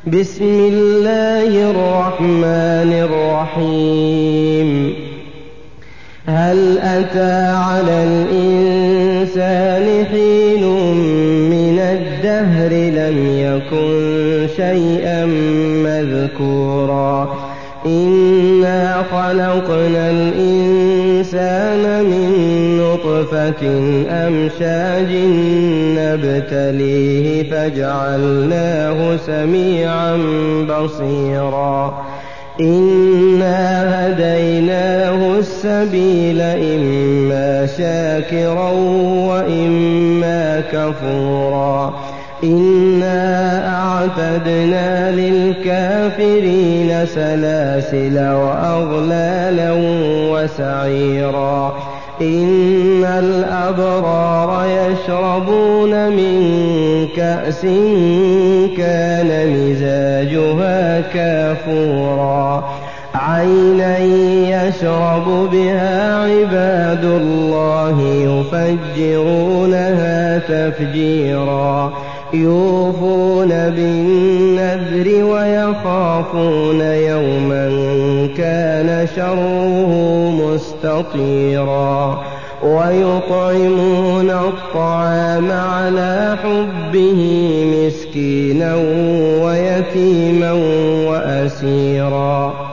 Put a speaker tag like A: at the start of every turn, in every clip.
A: بسم الله الرحمن الرحيم. هل أتى على الإنسان حين من الدهر لم يكن شيئا مذكورا إنا خلقنا الإنسان من نطفة أمشاج نبتليه فجعلناه سميعا بصيرا إنا هديناه السبيل إما شاكرا وإما كفورا إنا أعتدنا للكافرين سلاسل وأغلالا وسعيرا إن الأبرار يشربون من كأس كان مزاجها كافورا عينا يشرب بها عباد الله يفجرونها تفجيرا يوفون بالنذر ويخافون يوما كان شره مستطيرا ويطعمون الطعام على حبه مسكينا ويتيما وأسيرا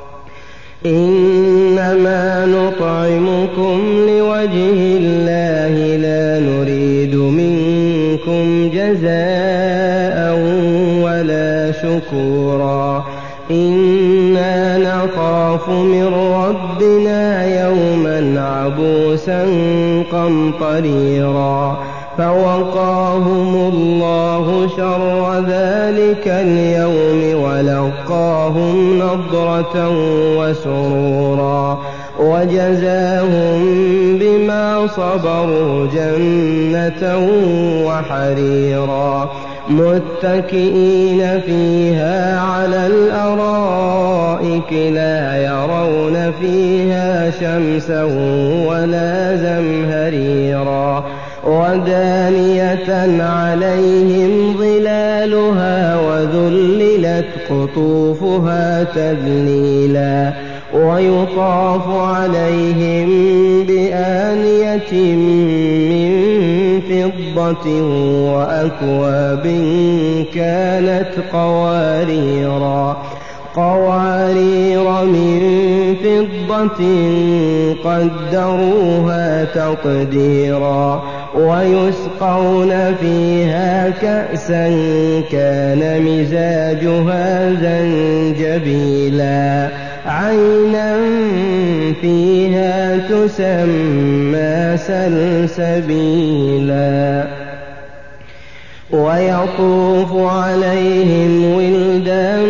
A: إنما نطعمكم لوجه الله لا نريد منكم جزاء ولا شكورا إنا نخاف من ربنا يوما عبوسا قمطريرا فوقاهم الله شر ذلك اليوم ولقاهم نضرة وسرورا وجزاهم بما صبروا جنة وحريرا متكئين فيها على الأرائك لا يرون فيها شمسا ولا زمهريرا ودانية عليهم ظلالها وذللت قطوفها تذليلا ويطاف عليهم بآنية من فضة وأكواب كانت قوارير من فضة قدروها تقديرا ويسقون فيها كأسا كان مزاجها زنجبيلا عينا فيها تسمى سلسبيلا ويطوف عليهم ولدان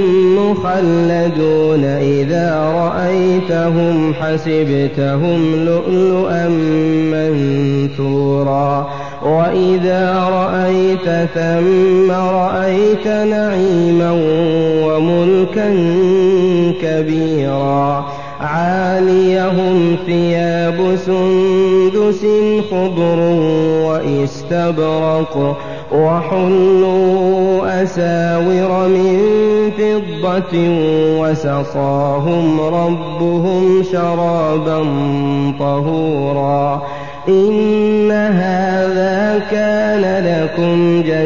A: مخلدون إذا رأيتهم حسبتهم لؤلؤا منثورا وإذا رأيت ثم رأيت نعيما وملكا كبيرا عاليهم ثياب سندس خضر واستبرق وحلوا أساور من فضة وسقاهم ربهم شرابا طهورا إن هذا كان لكم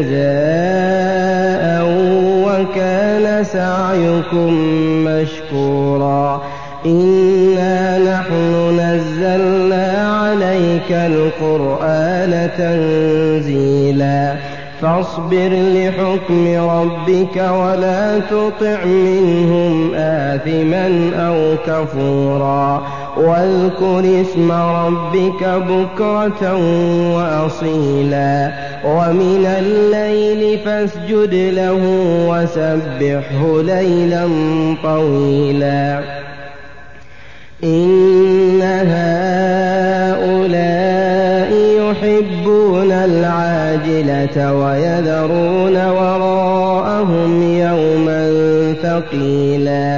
A: جزاء وكان سعيكم مشكورا إنا نحن نزلنا عليك القرآن تنزيلا فاصبر لحكم ربك ولا تطع منهم آثما أو كفورا واذكر اسم ربك بكرة وأصيلا ومن الليل فاسجد له وسبحه ليلا طويلا إن هؤلاء يحبون العاجلة ويذرون وراءهم يوما ثقيلا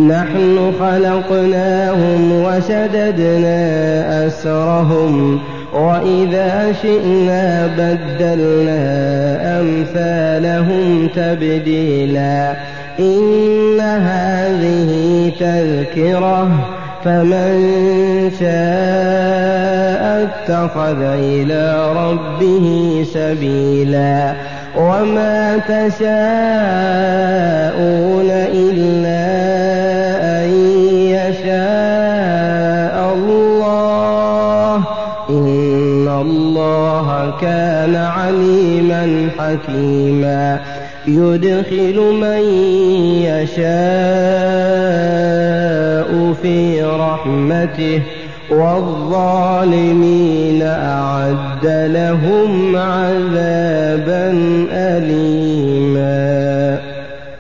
A: نحن خلقناهم وشددنا أسرهم وإذا شئنا بدلنا أمثالهم تبديلا إن هذه تذكرة فمن شاء اتخذ إلى ربه سبيلا وما تشاءون إلا أن يشاء الله إن الله كان عليما حكيما يدخل من يشاء في رحمته والظالمين أعد لهم عذابا أليما.